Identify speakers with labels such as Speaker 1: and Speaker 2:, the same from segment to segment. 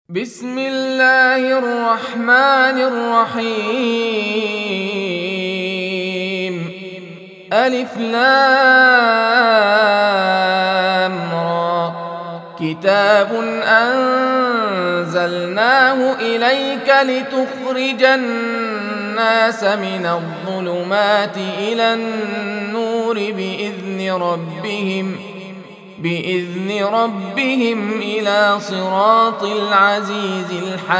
Speaker 1: بسم الله الرحمن الرحيم. ألف لام را. كتاب أنزلناه إليك لتخرج الناس من الظلمات إلى النور بإذن ربهم إلى صراط العزيز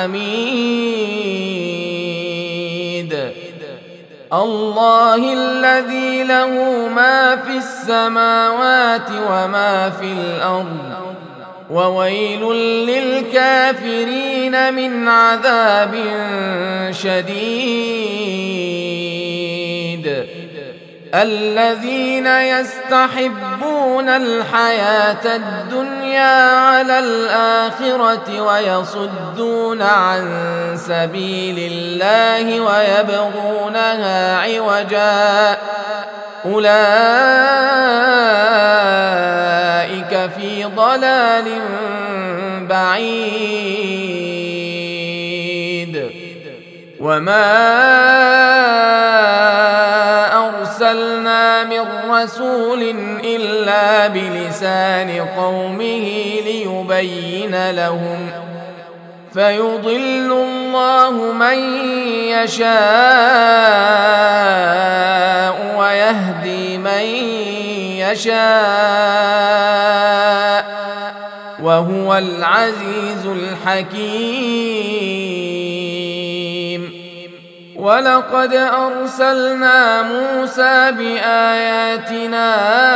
Speaker 1: الحميد. الله الذي له ما في السماوات وما في الأرض، وويل للكافرين من عذاب شديد. الذين يستحبون الحياة الدنيا على الآخرة ويصدون عن سبيل الله ويبغونها عوجا، أولئك في ضلال بعيد. وما أرسلنا من رسول إلا بلسان قومه ليبين لهم، فيضل الله من يشاء ويهدي من يشاء، وهو العزيز الحكيم. ولقد أرسلنا موسى بآياتنا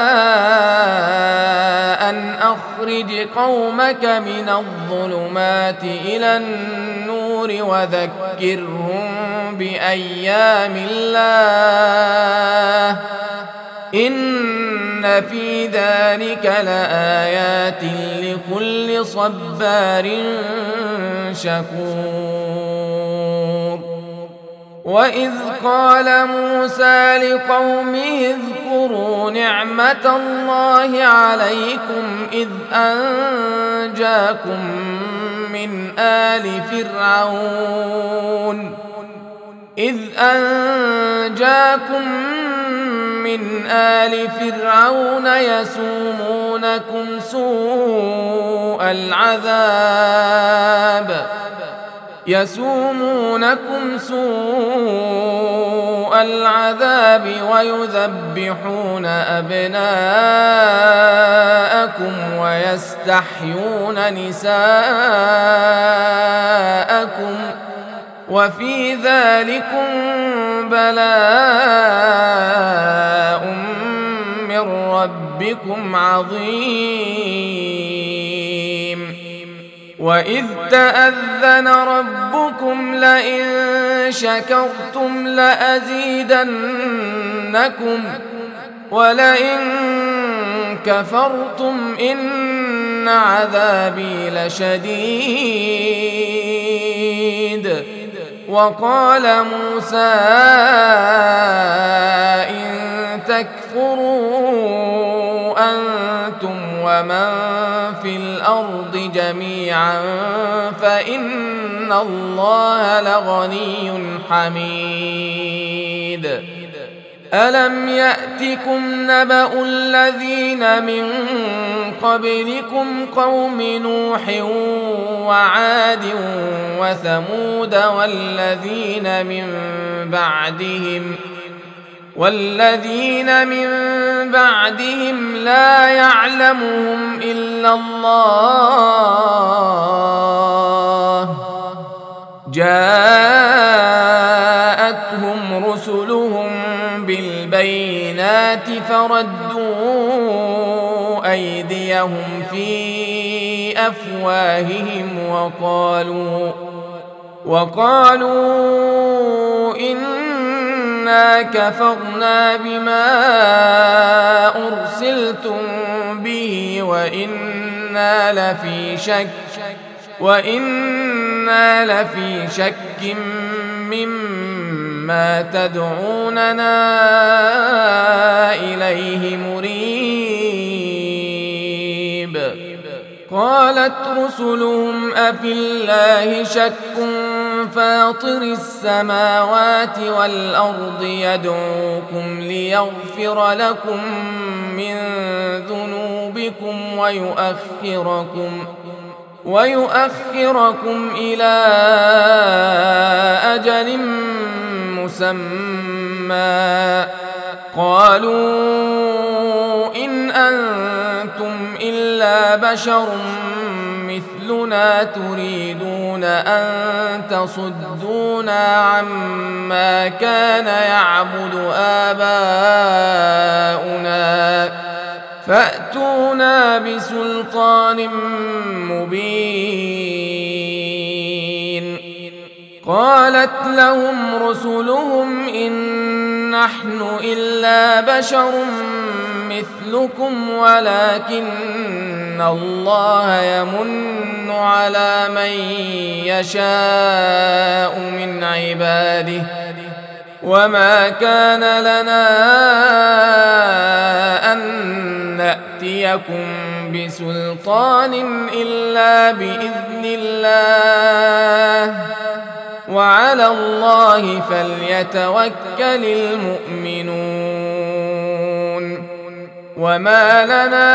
Speaker 1: أن أخرج قومك من الظلمات إلى النور وذكرهم بأيام الله، إن في ذلك لآيات لكل صبار شكور. وإذ قال موسى لقومه اذكروا نعمة الله عليكم إذ أنجاكم من آل فرعون يسومونكم سوء العذاب ويذبحون أبناءكم ويستحيون نساءكم، وفي ذلكم بلاء من ربكم عظيم. وإذ تأذن ربكم لئن شكرتم لأزيدنكم ولئن كفرتم إن عذابي لشديد. وقال موسى إن تكفروا أنتم ومن في الأرض جميعا فإن الله لغني حميد. ألم يأتكم نبأ الذين من قبلكم قوم نوح وعاد وثمود والذين من بعدهم لا يعلمهم إلا الله، جاءتهم رسلهم بالبينات فردوا أيديهم في أفواههم وقالوا إنا كفرنا بما أرسلتم به وإنا لفي شك مما تدعوننا إليه مريب. قالت رسلهم أفي الله شك فاطر السماوات والأرض يدعوكم ليغفر لكم من ذنوبكم ويؤخركم إلى أجل مسمى. قالوا إن أنتم إلا بشر مثلنا تريدون أن تصدونا عما كان يعبد آباؤنا فأتونا بسلطان مبين. قالت لهم رسلهم إن نحن إلا بشر مثلكم ولكن الله يمن على من يشاء من عباده وما كان لنا أن نأتيكم بسلطان إلا بإذن الله وعلى الله فليتوكل المؤمنون. وما لنا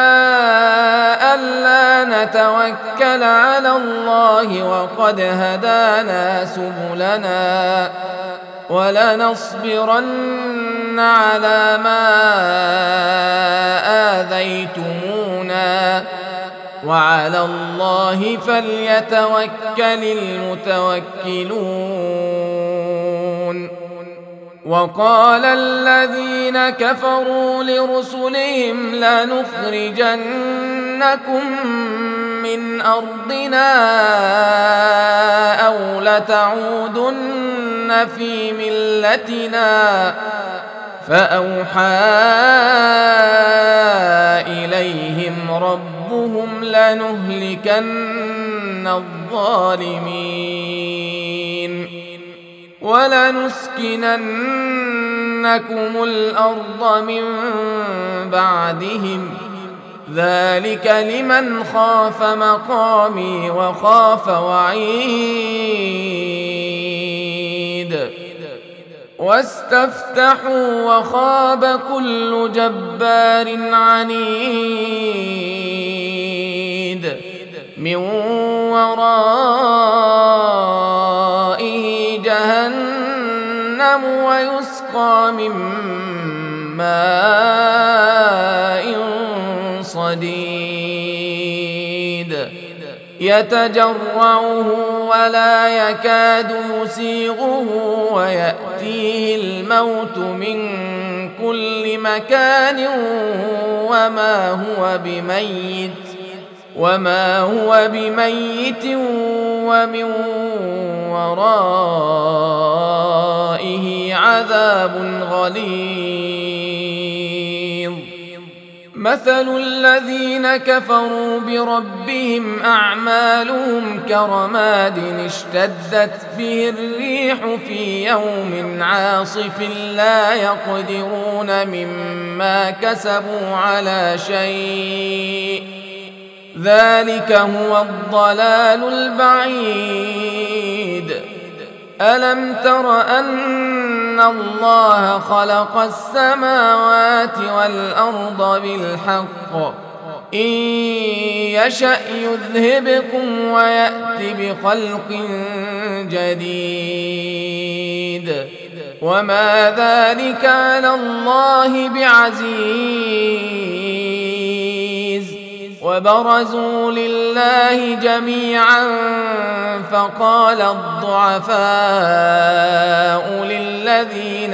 Speaker 1: ألا نتوكل على الله وقد هدانا سبلنا ولنصبرن على ما آذيتمونا وعلى الله فليتوكل المتوكلون. وقال الذين كفروا لرسلهم لنخرجنكم من أرضنا أو لتعودن في ملتنا فأوحى إليهم ربهم لنهلكن الظالمين ولنسكننكم الأرض من بعدهم ذلك لمن خاف مقامي وخاف وعيد. واستفتحوا وخاب كل جبار عنيد من ورائه جهنم ويسقى من ماء صديد يتجرعه ولا يكاد يسيغه ويأتيه الموت من كل مكان وما هو بميت ومن ورائه عذاب غليظ. مثل الذين كفروا بربهم أعمالهم كرماد اشتدت به الريح في يوم عاصف لا يقدرون مما كسبوا على شيء ذلك هو الضلال البعيد. ألم تر أن الله خلق السماوات والأرض بالحق إن يشأ يذهبكم ويأت بخلق جديد وما ذلك على الله بعزيز. وبرزوا لله جميعا فقال الضعفاء للذين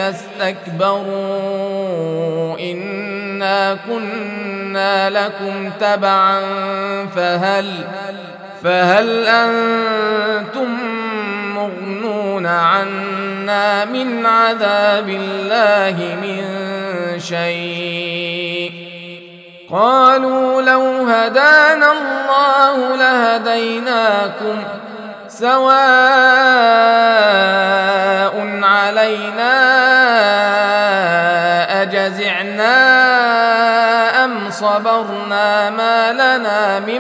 Speaker 1: استكبروا إنا كنا لكم تبعا فهل أنتم مغنون عنا من عذاب الله من شيء؟ قالوا لو هدانا الله لهديناكم سواء علينا أجزعنا أم صبرنا ما لنا من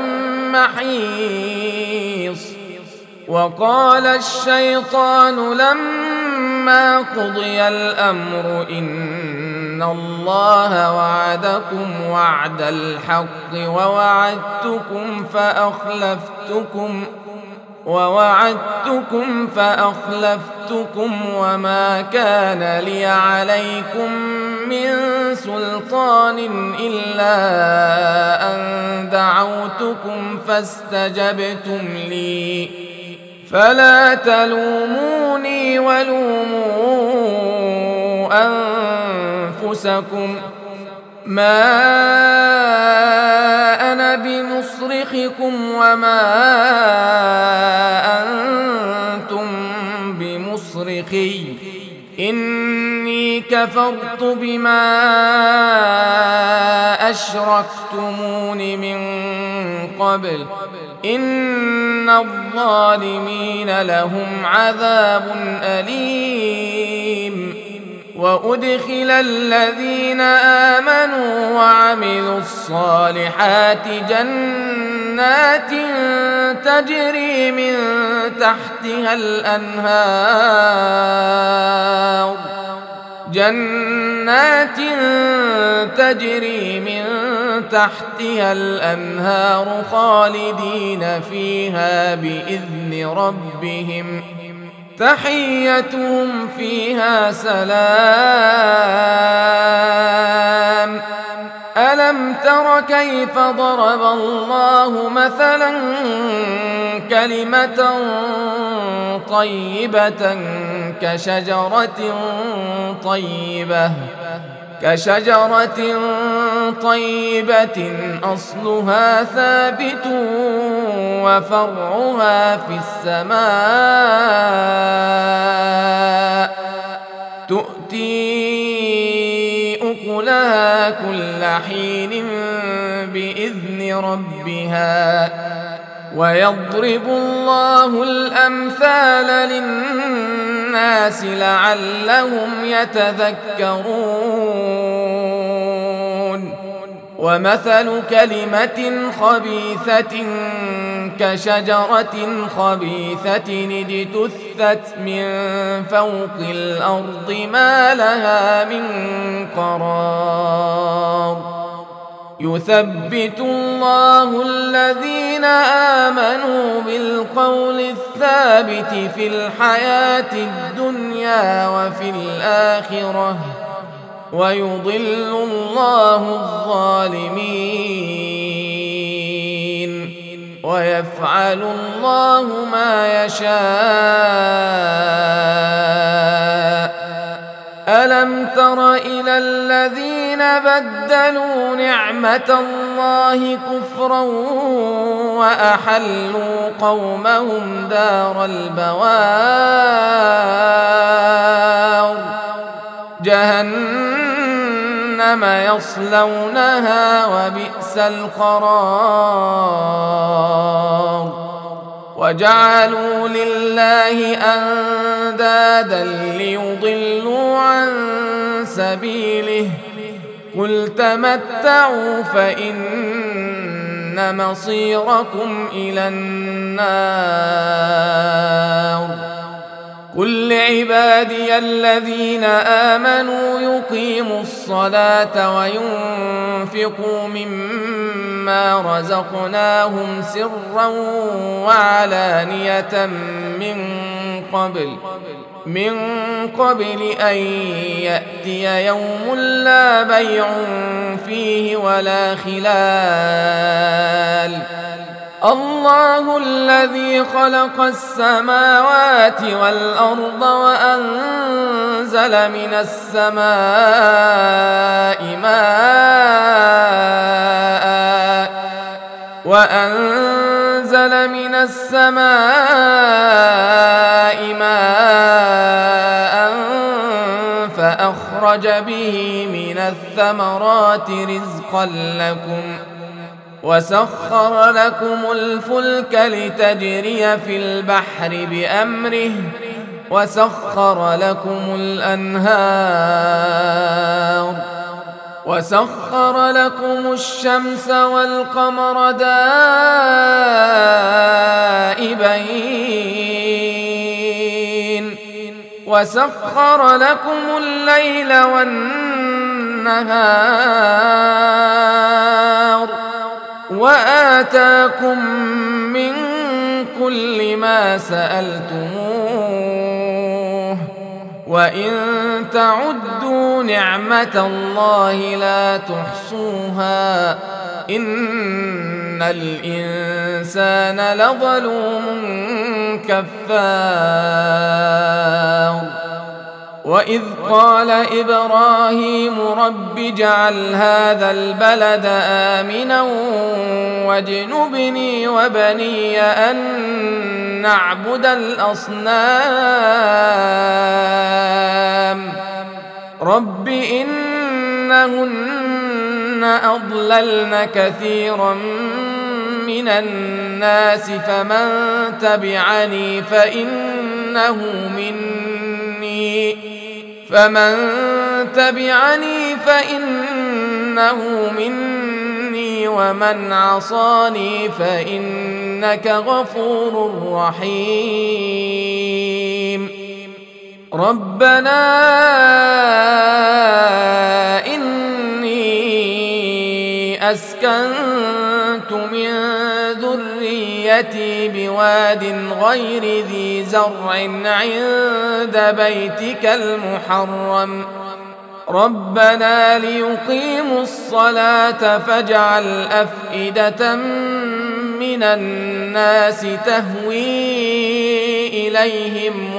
Speaker 1: محيص. وقال الشيطان لما قضي الأمر إن الله وعدكم وعد الحق ووعدتكم فأخلفتكم وما كان لي عليكم من سلطان إلا أن دعوتكم فاستجبتم لي فلا تلوموني ولوموا أنفسكم ما أنا بمصرخكم وما أنتم بمصرخي إني كفرت بما أشركتمون من قبل إن الظالمين لهم عذاب أليم. وأدخل الذين آمنوا وعملوا الصالحات جنات تجري من تحتها الأنهار خالدين فيها بإذن ربهم تحيتهم فيها سلام. ألم تر كيف ضرب الله مثلا كلمة طيبة كشجرة طيبة أصلها ثابت وفرعها في السماء تؤتي أكلها كل حين بإذن ربها ويضرب الله الأمثال للناس لعلهم يتذكرون. ومثل كلمة خبيثة كشجرة خبيثة اجتثت من فوق الأرض ما لها من قرار. يثبت الله الذين آمنوا بالقول الثابت في الحياة الدنيا وفي الآخرة ويضل الله الظالمين ويفعل الله ما يشاء. ألم تر إلى الذين بدلوا نعمة الله كفرا وأحلوا قومهم دار البوار جهنم يصلونها وبئس القرار. وجعلوا لله أندادا ليضلوا عن سبيله قل تمتعوا فإن مصيركم إلى النار. قل لعبادي الذين آمنوا يقيموا الصلاة وينفقوا مما رزقناهم سرا وعلانية من قبل أن يأتي يوم لا بيع فيه ولا خلال. الله الذي خلق السماوات والأرض وأنزل من السماء ماء فأخرج به من الثمرات رزقا لكم وسخر لكم الفلك لتجري في البحر بأمره وسخر لكم الأنهار وسخر لكم الشمس والقمر دائبين وسخر لكم الليل والنهار وآتاكم من كل ما سألتموه وإن تعدوا نعمة الله لا تحصوها إن الإنسان لظلوم كفار وإذ قال إبراهيم رب اجعل هذا البلد آمنا واجنبني وبني أن نعبد الأصنام رب إنهن أضللن كثيرا من الناس فمن تبعني فإنه مني ومن عصاني فإنك غفور رحيم ربنا إني أسكنت من ذريتي بواد غير ذي زرع عند بيتك المحرم ربنا ليقيموا الصلاة فاجعل أفئدة من الناس تهوي إليهم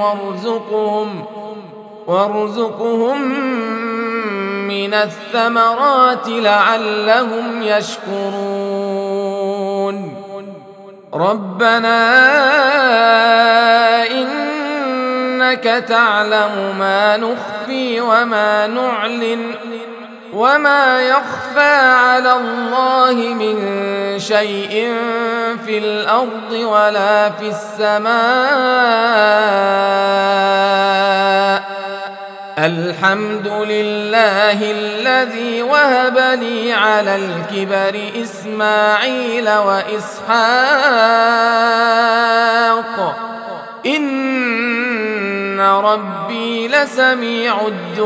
Speaker 1: وارزقهم من الثمرات لعلهم يشكرون ربنا إنك تعلم ما نخفي وما نعلن وما يخفى على الله من شيء في الأرض ولا في السماء الحمد لله الذي وهب لي على الكبر إسماعيل وإسحاق إن ربي لسميع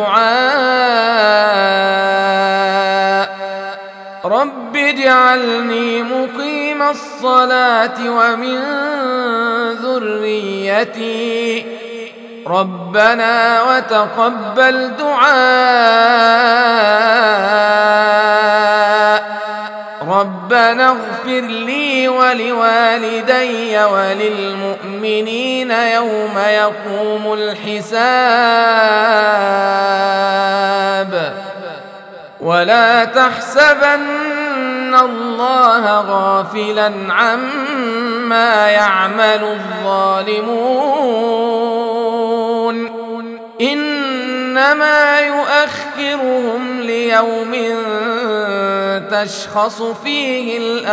Speaker 1: الدعاء رب اجعلني مقيم الصلاة ومن ذريتي ربنا وتقبل دعاء ربنا اغفر لي ولوالدي وللمؤمنين يوم يقوم الحساب ولا تحسبن الله غافلا عما يعمل الظالمون إنما يؤخرهم ليوم تشخص فيه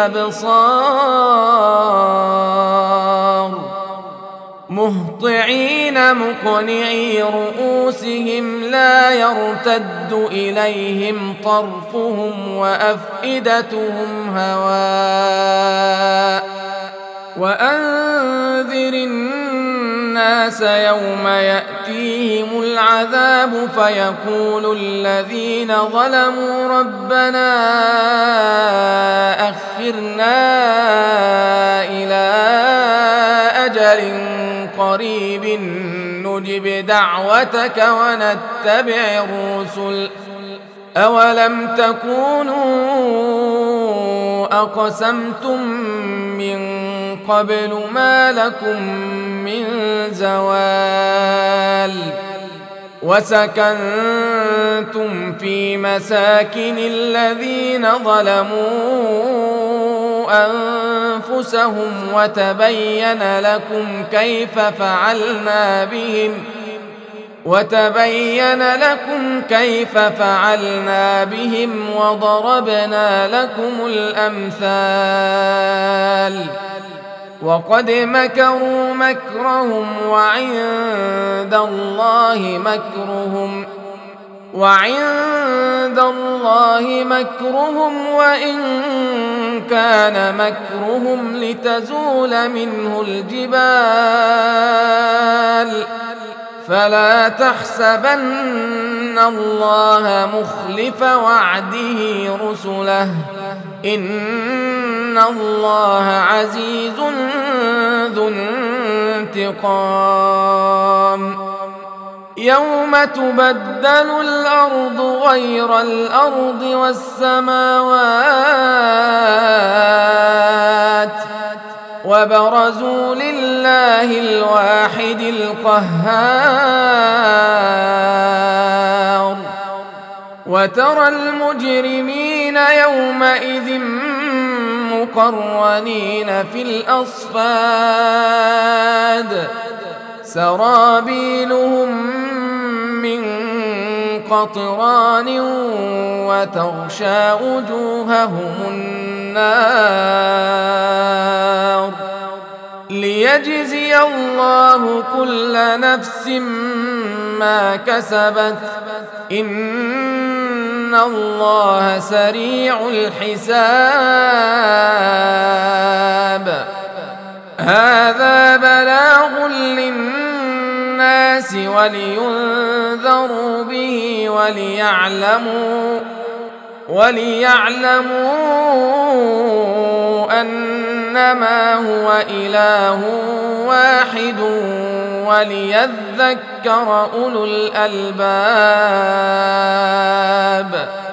Speaker 1: الأبصار مهطعين مقنعي رؤوسهم لا يرتد إليهم طرفهم وأفئدتهم هواء وأنذر الناس يوم يأتيهم العذاب فيقول الذين ظلموا ربنا أخرنا إلى أجل قريب نجب دعوتك ونتبع الرسل أولم تكونوا أقسمتم من قبل ما لكم من زوال وسكنتم في مساكن الذين ظلموا أنفسهم وتبين لكم كيف فعلنا بهم وضربنا لكم الأمثال وقد مكروا مكرهم وعند الله مكرهم وعند الله مكرهم وإن كان مكرهم لتزول منه الجبال فلا تحسبن الله مخلف وعده رسله إن الله عزيز ذو انتقام يوم تبدل الأرض غير الأرض والسماوات وبرزوا لله الواحد القهار وترى المجرمين يومئذ مقرنين في الأصفاد سرابيلهم من قطران وتغشى وجوههم النار ليجزي الله كل نفس ما كسبت إن الله سريع الحساب هذا بلاغ للناس ولينذروا به وليعلموا أنما هو إله واحد وليذكر أولو الألباب